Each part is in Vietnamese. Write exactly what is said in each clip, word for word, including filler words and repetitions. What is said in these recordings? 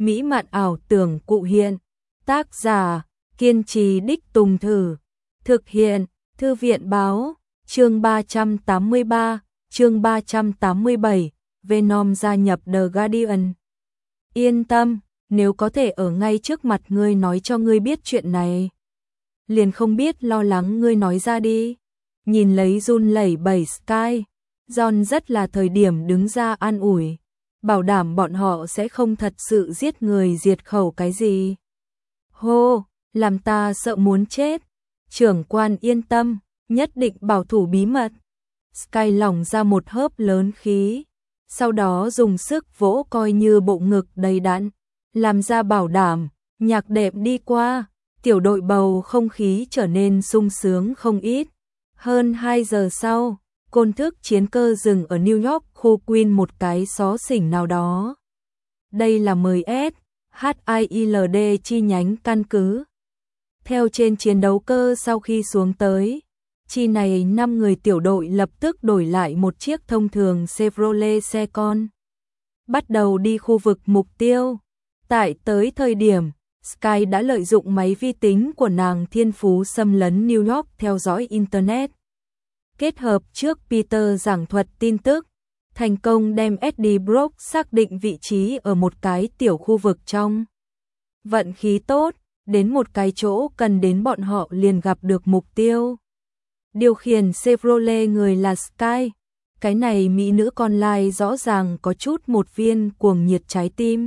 mỹ mạn ảo tưởng cụ hiện. Tác giả, kiên trì đích tùng thử. Thực hiện, Thư viện báo, chương ba trăm tám mươi ba, chương ba trăm tám mươi bảy, Venom gia nhập The Guardian. Yên tâm, nếu có thể ở ngay trước mặt ngươi nói cho ngươi biết chuyện này, liền không biết lo lắng ngươi nói ra đi. Nhìn lấy run lẩy bẩy Sky, John rất là thời điểm đứng ra an ủi, bảo đảm bọn họ sẽ không thật sự giết người diệt khẩu cái gì. Hô, làm ta sợ muốn chết. Trưởng quan yên tâm, nhất định bảo thủ bí mật. Sky lỏng ra một hớp lớn khí, sau đó dùng sức vỗ coi như bộ ngực đầy đặn, làm ra bảo đảm. Nhạc đệm đi qua, tiểu đội bầu không khí trở nên sung sướng không ít. Hơn hai giờ sau, côn thức chiến cơ dừng ở New York khu Queen một cái xó xỉnh nào đó. Đây là mười S, hát i lờ đê chi nhánh căn cứ. Theo trên chiến đấu cơ sau khi xuống tới, chi này năm người tiểu đội lập tức đổi lại một chiếc thông thường Chevrolet xe con. Bắt đầu đi khu vực mục tiêu. Tại tới thời điểm, Sky đã lợi dụng máy vi tính của nàng thiên phú xâm lấn New York theo dõi Internet. Kết hợp trước Peter giảng thuật tin tức, thành công đem Eddie Brock xác định vị trí ở một cái tiểu khu vực trong. Vận khí tốt, đến một cái chỗ cần đến bọn họ liền gặp được mục tiêu. Điều khiển Chevrolet người là Sky, cái này mỹ nữ con lai rõ ràng có chút một viên cuồng nhiệt trái tim.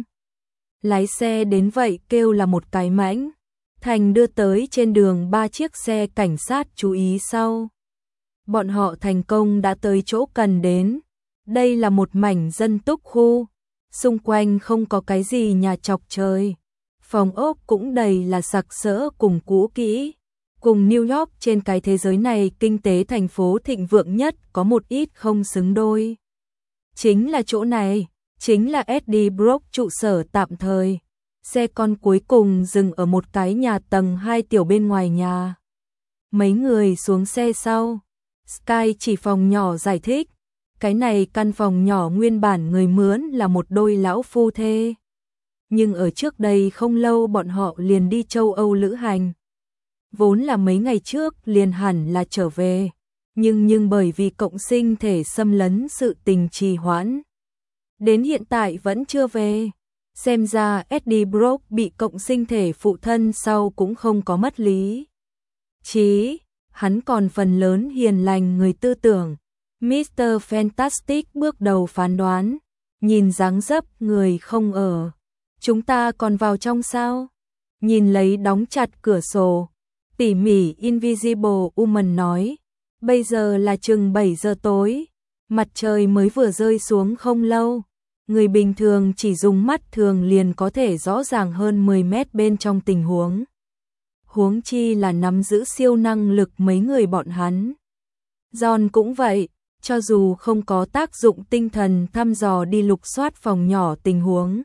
Lái xe đến vậy kêu là một cái mãnh. Thành đưa tới trên đường ba chiếc xe cảnh sát chú ý sau. Bọn họ thành công đã tới chỗ cần đến. Đây là một mảnh dân túc khu, xung quanh không có cái gì nhà chọc trời. Phòng ốc cũng đầy là sặc sỡ cùng cũ kỹ. Cùng New York trên cái thế giới này kinh tế thành phố thịnh vượng nhất có một ít không xứng đôi. Chính là chỗ này, chính là Eddie Brock trụ sở tạm thời. Xe con cuối cùng dừng ở một cái nhà tầng hai tiểu bên ngoài nhà. Mấy người xuống xe sau, Sky chỉ phòng nhỏ giải thích, cái này căn phòng nhỏ nguyên bản người mướn là một đôi lão phu thê. Nhưng ở trước đây không lâu bọn họ liền đi châu Âu lữ hành. Vốn là mấy ngày trước liền hẳn là trở về, nhưng nhưng bởi vì cộng sinh thể xâm lấn sự tình trì hoãn, đến hiện tại vẫn chưa về. Xem ra Eddie Brock bị cộng sinh thể phụ thân sau cũng không có mất lý trí, hắn còn phần lớn hiền lành người tư tưởng. mít tơ Fantastic bước đầu phán đoán, nhìn dáng dấp người không ở. Chúng ta còn vào trong sao? Nhìn lấy đóng chặt cửa sổ, tỉ mỉ Invisible Woman nói, bây giờ là chừng bảy giờ tối, mặt trời mới vừa rơi xuống không lâu. Người bình thường chỉ dùng mắt thường liền có thể rõ ràng hơn mười mét bên trong tình huống. Huống chi là nắm giữ siêu năng lực mấy người bọn hắn. John cũng vậy, cho dù không có tác dụng tinh thần thăm dò đi lục soát phòng nhỏ tình huống,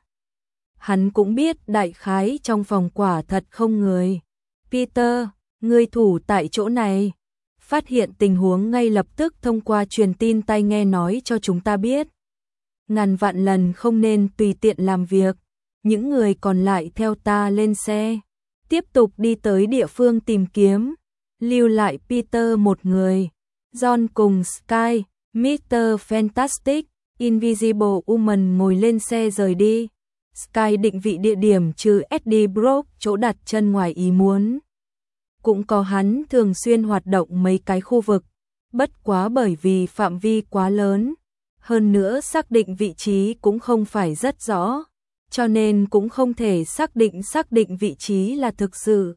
hắn cũng biết đại khái trong phòng quả thật không người. Peter, ngươi thủ tại chỗ này, phát hiện tình huống ngay lập tức thông qua truyền tin tai nghe nói cho chúng ta biết. Ngàn vạn lần không nên tùy tiện làm việc. Những người còn lại theo ta lên xe, tiếp tục đi tới địa phương tìm kiếm, lưu lại Peter một người. John cùng Sky, mít tơ Fantastic, Invisible Woman ngồi lên xe rời đi. Sky định vị địa điểm trừ Eddie Brock chỗ đặt chân ngoài ý muốn. Cũng có hắn thường xuyên hoạt động mấy cái khu vực, bất quá bởi vì phạm vi quá lớn, hơn nữa xác định vị trí cũng không phải rất rõ, cho nên cũng không thể xác định xác định vị trí là thực sự.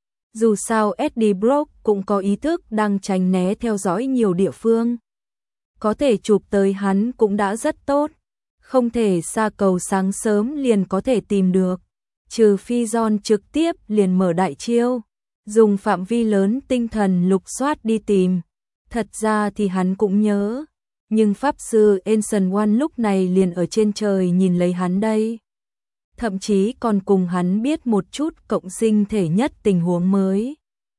Dù sao Eddie Brock cũng có ý thức đang tránh né theo dõi nhiều địa phương. Có thể chụp tới hắn cũng đã rất tốt, không thể xa cầu sáng sớm liền có thể tìm được, trừ phi John trực tiếp liền mở đại chiêu, dùng phạm vi lớn tinh thần lục soát đi tìm. Thật ra thì hắn cũng nhớ, nhưng Pháp sư Ancient One lúc này liền ở trên trời nhìn lấy hắn đây. Thậm chí còn cùng hắn biết một chút cộng sinh thể nhất tình huống mới.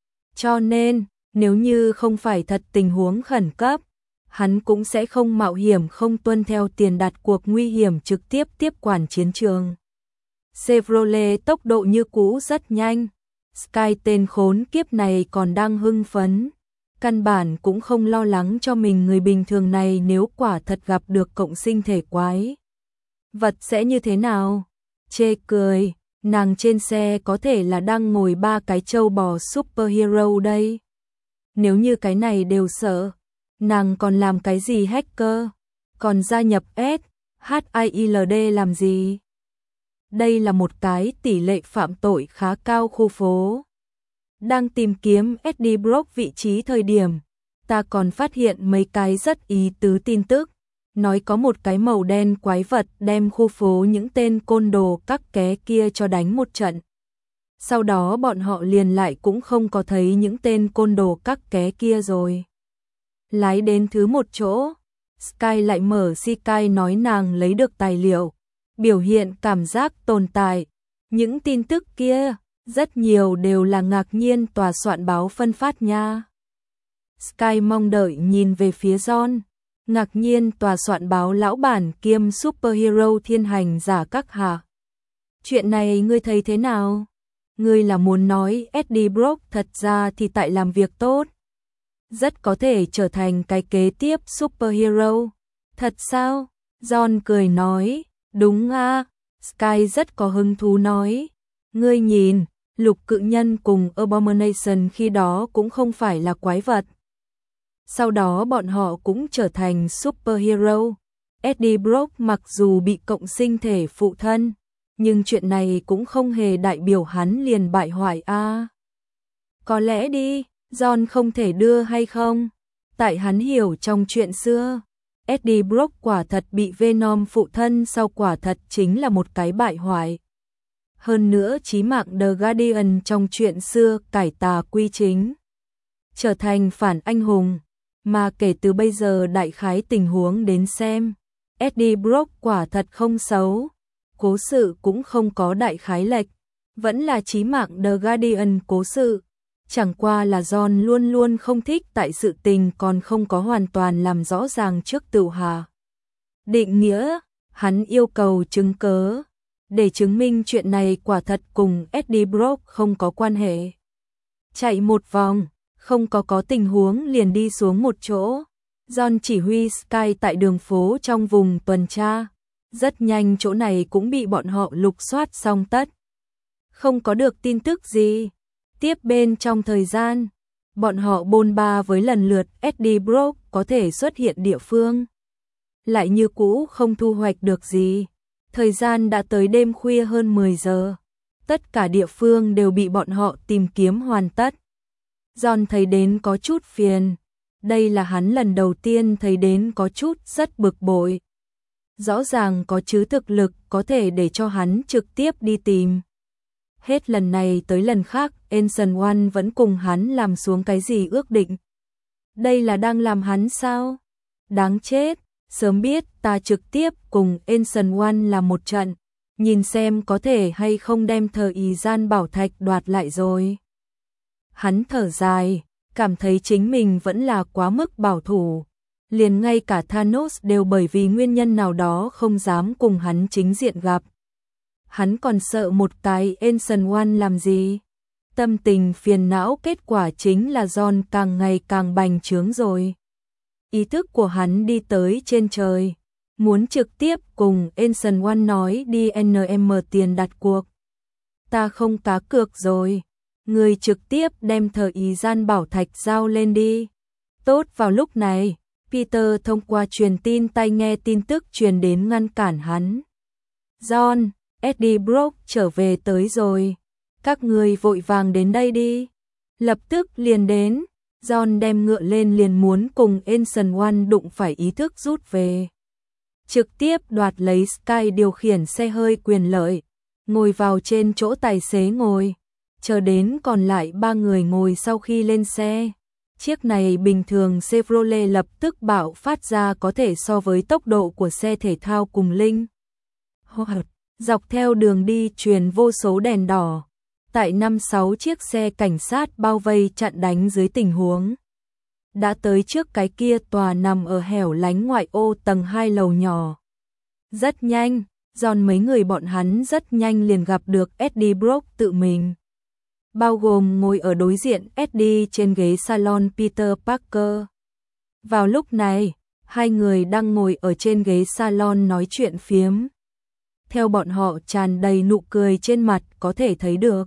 Cho nên, nếu như không phải thật tình huống khẩn cấp, hắn cũng sẽ không mạo hiểm không tuân theo tiền đặt cuộc nguy hiểm trực tiếp tiếp quản chiến trường. Chevrolet tốc độ như cũ rất nhanh. Sky tên khốn kiếp này còn đang hưng phấn. Căn bản cũng không lo lắng cho mình, người bình thường này nếu quả thật gặp được cộng sinh thể quái vật sẽ như thế nào? Chê cười, nàng trên xe có thể là đang ngồi ba cái trâu bò superhero đây. Nếu như cái này đều sợ, nàng còn làm cái gì hacker, còn gia nhập S H I L D làm gì? Đây là một cái tỷ lệ phạm tội khá cao khu phố. Đang tìm kiếm Eddie Brock vị trí thời điểm, ta còn phát hiện mấy cái rất ý tứ tin tức, nói có một cái màu đen quái vật đem khu phố những tên côn đồ các ké kia cho đánh một trận. Sau đó bọn họ liền lại cũng không có thấy những tên côn đồ các ké kia rồi. Lái đến thứ một chỗ, Sky lại mở Sky nói nàng lấy được tài liệu, biểu hiện cảm giác tồn tại. Những tin tức kia, rất nhiều đều là ngạc nhiên tòa soạn báo phân phát nha. Sky mong đợi nhìn về phía John. Ngạc nhiên tòa soạn báo lão bản kiêm superhero thiên hành giả các hạ. Chuyện này ngươi thấy thế nào? Ngươi là muốn nói Eddie Brock thật ra thì tại làm việc tốt, rất có thể trở thành cái kế tiếp superhero. Thật sao? John cười nói, đúng à. Sky rất có hứng thú nói, ngươi nhìn, lục cự nhân cùng Abomination khi đó cũng không phải là quái vật. Sau đó bọn họ cũng trở thành superhero. Eddie Brock mặc dù bị cộng sinh thể phụ thân, nhưng chuyện này cũng không hề đại biểu hắn liền bại hoại a. À. Có lẽ đi, John không thể đưa hay không? Tại hắn hiểu trong chuyện xưa, Eddie Brock quả thật bị Venom phụ thân sau quả thật chính là một cái bại hoại. Hơn nữa chí mạng The Guardian trong chuyện xưa cải tà quy chính, trở thành phản anh hùng. Mà kể từ bây giờ đại khái tình huống đến xem, Eddie Brock quả thật không xấu, cố sự cũng không có đại khái lệch, vẫn là chí mạng The Guardian cố sự, chẳng qua là John luôn luôn không thích tại sự tình còn không có hoàn toàn làm rõ ràng trước tự hạ định nghĩa, hắn yêu cầu chứng cớ, để chứng minh chuyện này quả thật cùng Eddie Brock không có quan hệ. Chạy một vòng, không có có tình huống liền đi xuống một chỗ. John chỉ huy Sky tại đường phố trong vùng tuần tra. Rất nhanh chỗ này cũng bị bọn họ lục soát xong tất. Không có được tin tức gì. Tiếp bên trong thời gian, bọn họ bôn ba với lần lượt Eddie Brock có thể xuất hiện địa phương. Lại như cũ không thu hoạch được gì. Thời gian đã tới đêm khuya hơn mười giờ. Tất cả địa phương đều bị bọn họ tìm kiếm hoàn tất. John thấy đến có chút phiền. Đây là hắn lần đầu tiên thấy đến có chút rất bực bội. Rõ ràng có chứ thực lực có thể để cho hắn trực tiếp đi tìm. Hết lần này tới lần khác, Ancient One vẫn cùng hắn làm xuống cái gì ước định. Đây là đang làm hắn sao? Đáng chết, sớm biết ta trực tiếp cùng Ancient One làm một trận, nhìn xem có thể hay không đem thờ ý gian bảo thạch đoạt lại rồi. Hắn thở dài, cảm thấy chính mình vẫn là quá mức bảo thủ. Liền ngay cả Thanos đều bởi vì nguyên nhân nào đó không dám cùng hắn chính diện gặp. Hắn còn sợ một cái Ancient One làm gì? Tâm tình phiền não, kết quả chính là John càng ngày càng bành trướng rồi. Ý thức của hắn đi tới trên trời, muốn trực tiếp cùng Ancient One nói đi en em tiền đặt cuộc. Ta không cá cược rồi, người trực tiếp đem thờ ý gian bảo thạch giao lên đi. Tốt, vào lúc này, Peter thông qua truyền tin tai nghe tin tức truyền đến ngăn cản hắn. John, Eddie Brock trở về tới rồi. Các người vội vàng đến đây đi. Lập tức liền đến. John đem ngựa lên liền muốn cùng Ancient One đụng phải ý thức rút về. Trực tiếp đoạt lấy Sky điều khiển xe hơi quyền lợi. Ngồi vào trên chỗ tài xế ngồi. Chờ đến còn lại ba người ngồi sau khi lên xe. Chiếc này bình thường Chevrolet lập tức bạo phát ra có thể so với tốc độ của xe thể thao cùng linh. Hoạt, dọc theo đường đi truyền vô số đèn đỏ. Tại năm sáu chiếc xe cảnh sát bao vây chặn đánh dưới tình huống. Đã tới trước cái kia tòa nằm ở hẻo lánh ngoại ô tầng hai lầu nhỏ. Rất nhanh, John mấy người bọn hắn rất nhanh liền gặp được Eddie Brock tự mình. Bao gồm ngồi ở đối diện Eddie trên ghế salon Peter Parker. Vào lúc này, hai người đang ngồi ở trên ghế salon nói chuyện phiếm. Theo bọn họ tràn đầy nụ cười trên mặt có thể thấy được.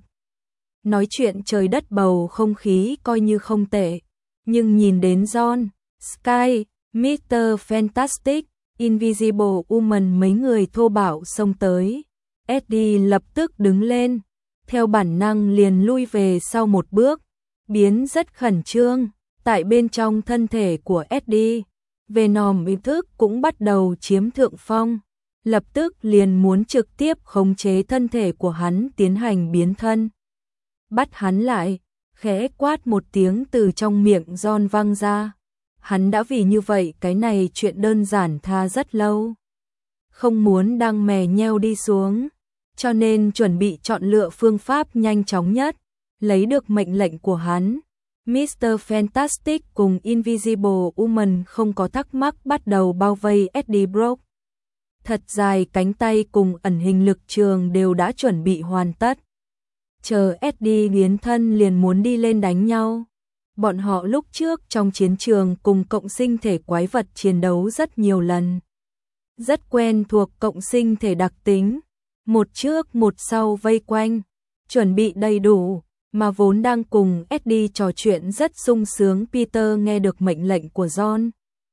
Nói chuyện trời đất bầu không khí coi như không tệ. Nhưng nhìn đến John, Sky, mít tơ Fantastic, Invisible Woman mấy người thô bạo xông tới. Eddie lập tức đứng lên, theo bản năng liền lui về sau một bước, biến rất khẩn trương. Tại bên trong thân thể của Eddie, Venom ý thức cũng bắt đầu chiếm thượng phong, lập tức liền muốn trực tiếp khống chế thân thể của hắn tiến hành biến thân. Bắt hắn lại, khẽ quát một tiếng từ trong miệng John vang ra. Hắn đã vì như vậy cái này chuyện đơn giản tha rất lâu. Không muốn đang mè nheo đi xuống, cho nên chuẩn bị chọn lựa phương pháp nhanh chóng nhất, lấy được mệnh lệnh của hắn. mít tơ Fantastic cùng Invisible Woman không có thắc mắc bắt đầu bao vây Eddie Brock. Thật dài cánh tay cùng ẩn hình lực trường đều đã chuẩn bị hoàn tất. Chờ Eddie biến thân liền muốn đi lên đánh nhau. Bọn họ lúc trước trong chiến trường cùng cộng sinh thể quái vật chiến đấu rất nhiều lần. Rất quen thuộc cộng sinh thể đặc tính. Một trước một sau vây quanh, chuẩn bị đầy đủ, mà vốn đang cùng Eddie trò chuyện rất sung sướng. Peter nghe được mệnh lệnh của John.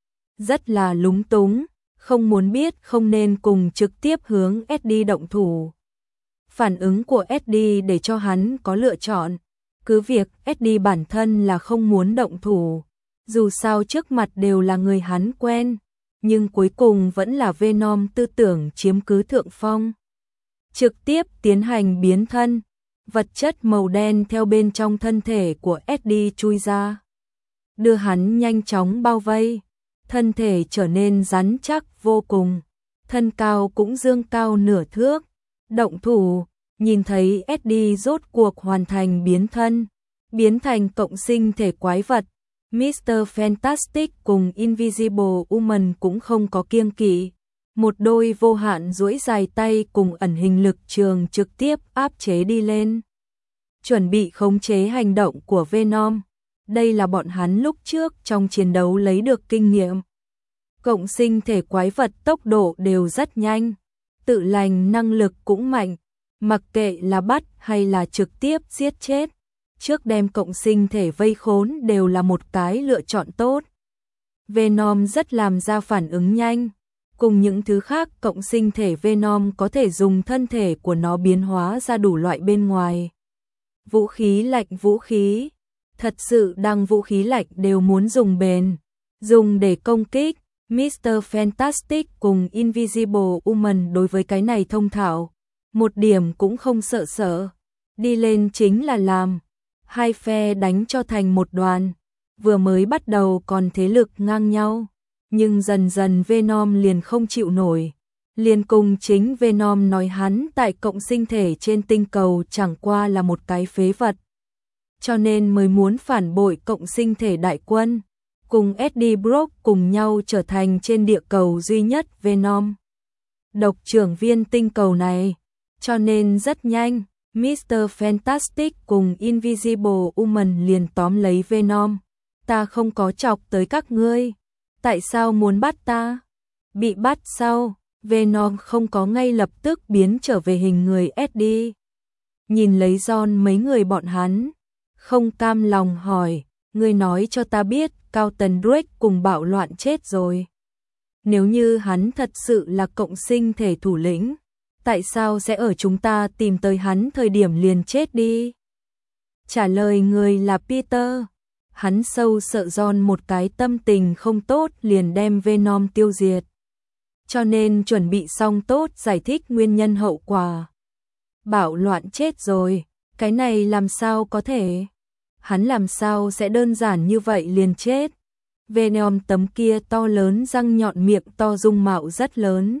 Rất là lúng túng, không muốn biết không nên cùng trực tiếp hướng Eddie động thủ. Phản ứng của Eddie để cho hắn có lựa chọn. Cứ việc Eddie bản thân là không muốn động thủ, dù sao trước mặt đều là người hắn quen, nhưng cuối cùng vẫn là Venom tư tưởng chiếm cứ thượng phong. Trực tiếp tiến hành biến thân, vật chất màu đen theo bên trong thân thể của Eddie chui ra, đưa hắn nhanh chóng bao vây, thân thể trở nên rắn chắc vô cùng, thân cao cũng dương cao nửa thước, động thủ. Nhìn thấy Eddie rốt cuộc hoàn thành biến thân, biến thành cộng sinh thể quái vật, mít tơ Fantastic cùng Invisible Woman cũng không có kiêng kỵ. Một đôi vô hạn duỗi dài tay cùng ẩn hình lực trường trực tiếp áp chế đi lên. Chuẩn bị khống chế hành động của Venom. Đây là bọn hắn lúc trước trong chiến đấu lấy được kinh nghiệm. Cộng sinh thể quái vật tốc độ đều rất nhanh, tự lành năng lực cũng mạnh. Mặc kệ là bắt hay là trực tiếp giết chết, trước đem cộng sinh thể vây khốn đều là một cái lựa chọn tốt. Venom rất làm ra phản ứng nhanh, cùng những thứ khác cộng sinh thể Venom có thể dùng thân thể của nó biến hóa ra đủ loại bên ngoài. Vũ khí lạnh vũ khí, thật sự đăng vũ khí lạnh đều muốn dùng bền, dùng để công kích. mít tơ Fantastic cùng Invisible Woman đối với cái này thông thạo. Một điểm cũng không sợ sợ, đi lên chính là làm, hai phe đánh cho thành một đoàn, vừa mới bắt đầu còn thế lực ngang nhau, nhưng dần dần Venom liền không chịu nổi, liền cùng chính Venom nói hắn tại cộng sinh thể trên tinh cầu chẳng qua là một cái phế vật, cho nên mới muốn phản bội cộng sinh thể đại quân, cùng Eddie Brock cùng nhau trở thành trên địa cầu duy nhất Venom. Độc trưởng viên tinh cầu này. Cho nên rất nhanh, mít tơ Fantastic cùng Invisible Woman liền tóm lấy Venom. Ta không có chọc tới các ngươi. Tại sao muốn bắt ta? Bị bắt sau, Venom không có ngay lập tức biến trở về hình người Eddie. Nhìn lấy John mấy người bọn hắn, không cam lòng hỏi, ngươi nói cho ta biết Carlton Drake cùng bạo loạn chết rồi. Nếu như hắn thật sự là cộng sinh thể thủ lĩnh, tại sao sẽ ở chúng ta tìm tới hắn thời điểm liền chết đi? Trả lời người là Peter. Hắn sâu sợ John một cái tâm tình không tốt liền đem Venom tiêu diệt. Cho nên chuẩn bị xong tốt giải thích nguyên nhân hậu quả. Bạo loạn chết rồi, cái này làm sao có thể? Hắn làm sao sẽ đơn giản như vậy liền chết? Venom tấm kia to lớn răng nhọn miệng to dung mạo rất lớn.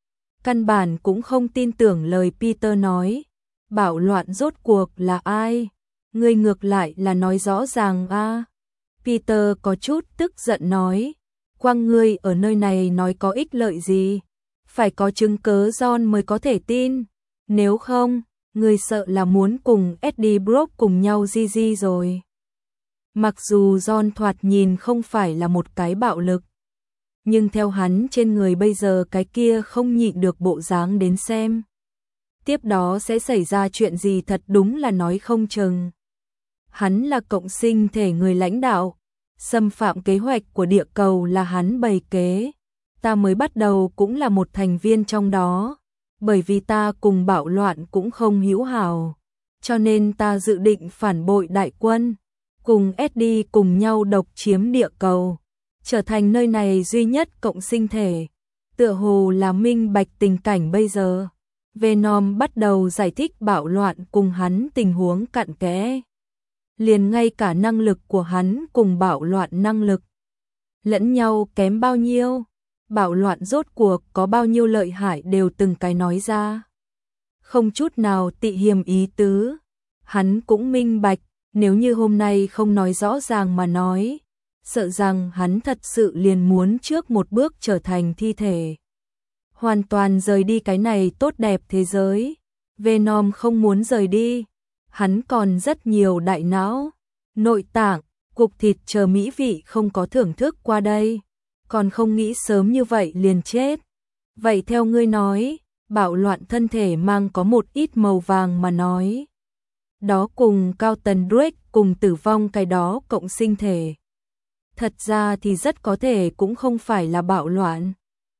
Căn bản cũng không tin tưởng lời Peter nói. Bạo loạn rốt cuộc là ai? Ngươi ngược lại là nói rõ ràng a. À. Peter có chút tức giận nói. Quang ngươi ở nơi này nói có ích lợi gì? Phải có chứng cớ John mới có thể tin. Nếu không, người sợ là muốn cùng Eddie Brock cùng nhau gi gi rồi. Mặc dù John thoạt nhìn không phải là một cái bạo lực, nhưng theo hắn trên người bây giờ cái kia không nhịn được bộ dáng đến xem. Tiếp đó sẽ xảy ra chuyện gì thật đúng là nói không chừng. Hắn là cộng sinh thể người lãnh đạo, xâm phạm kế hoạch của địa cầu là hắn bày kế. Ta mới bắt đầu cũng là một thành viên trong đó, bởi vì ta cùng bạo loạn cũng không hữu hảo, cho nên ta dự định phản bội đại quân, cùng Eddie cùng nhau độc chiếm địa cầu, trở thành nơi này duy nhất cộng sinh thể. Tựa hồ là minh bạch tình cảnh bây giờ. Venom bắt đầu giải thích bạo loạn cùng hắn tình huống cặn kẽ. Liền ngay cả năng lực của hắn cùng bạo loạn năng lực lẫn nhau kém bao nhiêu, bạo loạn rốt cuộc có bao nhiêu lợi hại đều từng cái nói ra. Không chút nào tị hiềm ý tứ. Hắn cũng minh bạch, nếu như hôm nay không nói rõ ràng mà nói, sợ rằng hắn thật sự liền muốn trước một bước trở thành thi thể, hoàn toàn rời đi cái này tốt đẹp thế giới. Venom không muốn rời đi, hắn còn rất nhiều đại não, nội tạng, cục thịt chờ mỹ vị không có thưởng thức qua đây, còn không nghĩ sớm như vậy liền chết. Vậy theo ngươi nói, bạo loạn thân thể mang có một ít màu vàng mà nói, đó cùng cao tần Drake cùng tử vong cái đó cộng sinh thể, thật ra thì rất có thể cũng không phải là bạo loạn.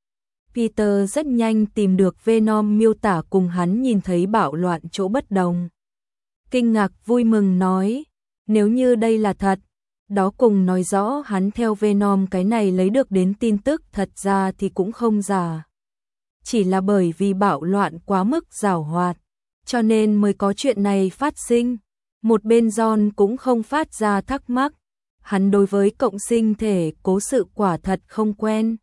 Peter rất nhanh tìm được Venom miêu tả cùng hắn nhìn thấy bạo loạn chỗ bất đồng. Kinh ngạc vui mừng nói, nếu như đây là thật, đó cùng nói rõ hắn theo Venom cái này lấy được đến tin tức thật ra thì cũng không giả. Chỉ là bởi vì bạo loạn quá mức giảo hoạt, cho nên mới có chuyện này phát sinh. Một bên John cũng không phát ra thắc mắc, hắn đối với cộng sinh thể cố sự quả thật không quen.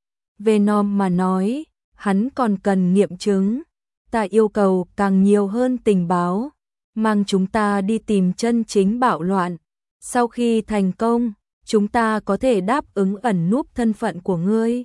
Venom mà nói, hắn còn cần nghiệm chứng. Ta yêu cầu càng nhiều hơn tình báo, mang chúng ta đi tìm chân chính bạo loạn. Sau khi thành công, chúng ta có thể đáp ứng ẩn núp thân phận của ngươi,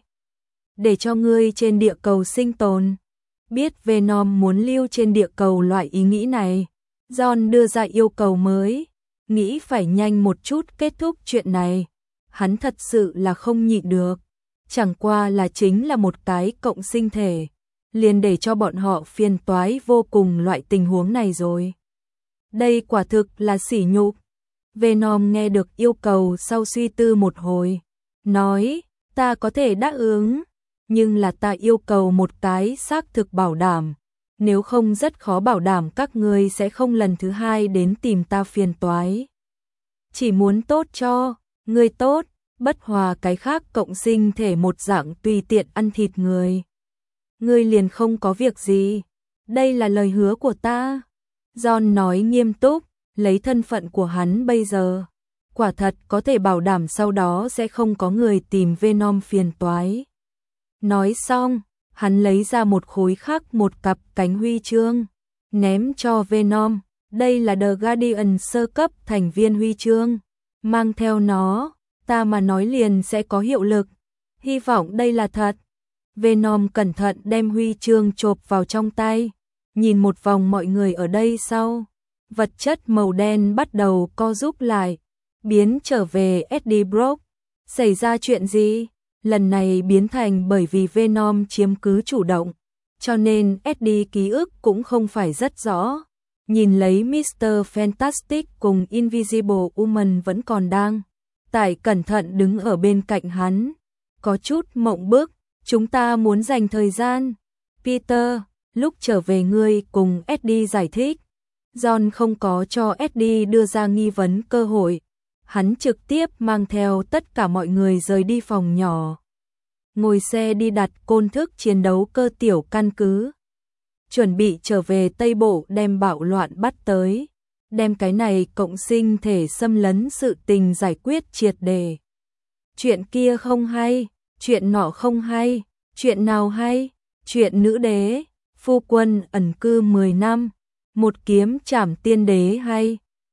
để cho ngươi trên địa cầu sinh tồn. Biết Venom muốn lưu trên địa cầu loại ý nghĩ này, John đưa ra yêu cầu mới, nghĩ phải nhanh một chút kết thúc chuyện này. Hắn thật sự là không nhịn được, chẳng qua là chính là một cái cộng sinh thể, liền để cho bọn họ phiền toái vô cùng loại tình huống này rồi. Đây quả thực là sỉ nhục. Venom nghe được yêu cầu sau suy tư một hồi, nói, ta có thể đáp ứng, nhưng là ta yêu cầu một cái xác thực bảo đảm, nếu không rất khó bảo đảm các ngươi sẽ không lần thứ hai đến tìm ta phiền toái. Chỉ muốn tốt cho ngươi tốt, bất hòa cái khác cộng sinh thể một dạng tùy tiện ăn thịt người. Ngươi liền không có việc gì, đây là lời hứa của ta. John nói nghiêm túc, lấy thân phận của hắn bây giờ, quả thật có thể bảo đảm sau đó sẽ không có người tìm Venom phiền toái. Nói xong, hắn lấy ra một khối khác một cặp cánh huy chương, ném cho Venom. Đây là The Guardian sơ cấp thành viên huy chương, mang theo nó, ta mà nói liền sẽ có hiệu lực. Hy vọng đây là thật. Venom cẩn thận đem huy chương chộp vào trong tay, nhìn một vòng mọi người ở đây sau. Vật chất màu đen bắt đầu co rúm lại, biến trở về Eddie Brock. Xảy ra chuyện gì? Lần này biến thành bởi vì Venom chiếm cứ chủ động, cho nên Eddie ký ức cũng không phải rất rõ. Nhìn lấy Mister Fantastic cùng Invisible Woman vẫn còn đang tại cẩn thận đứng ở bên cạnh hắn, có chút mộng bức. Chúng ta muốn dành thời gian. Peter, lúc trở về ngươi cùng Eddie giải thích. John không có cho Eddie đưa ra nghi vấn cơ hội. Hắn trực tiếp mang theo tất cả mọi người rời đi phòng nhỏ, ngồi xe đi đặt côn thức chiến đấu cơ tiểu căn cứ, chuẩn bị trở về Tây Bộ đem bạo loạn bắt tới, đem cái này cộng sinh thể xâm lấn sự tình giải quyết triệt đề. Chuyện kia không hay, chuyện nọ không hay, chuyện nào hay? Chuyện nữ đế, phu quân ẩn cư mười năm, một kiếm trảm tiên đế hay?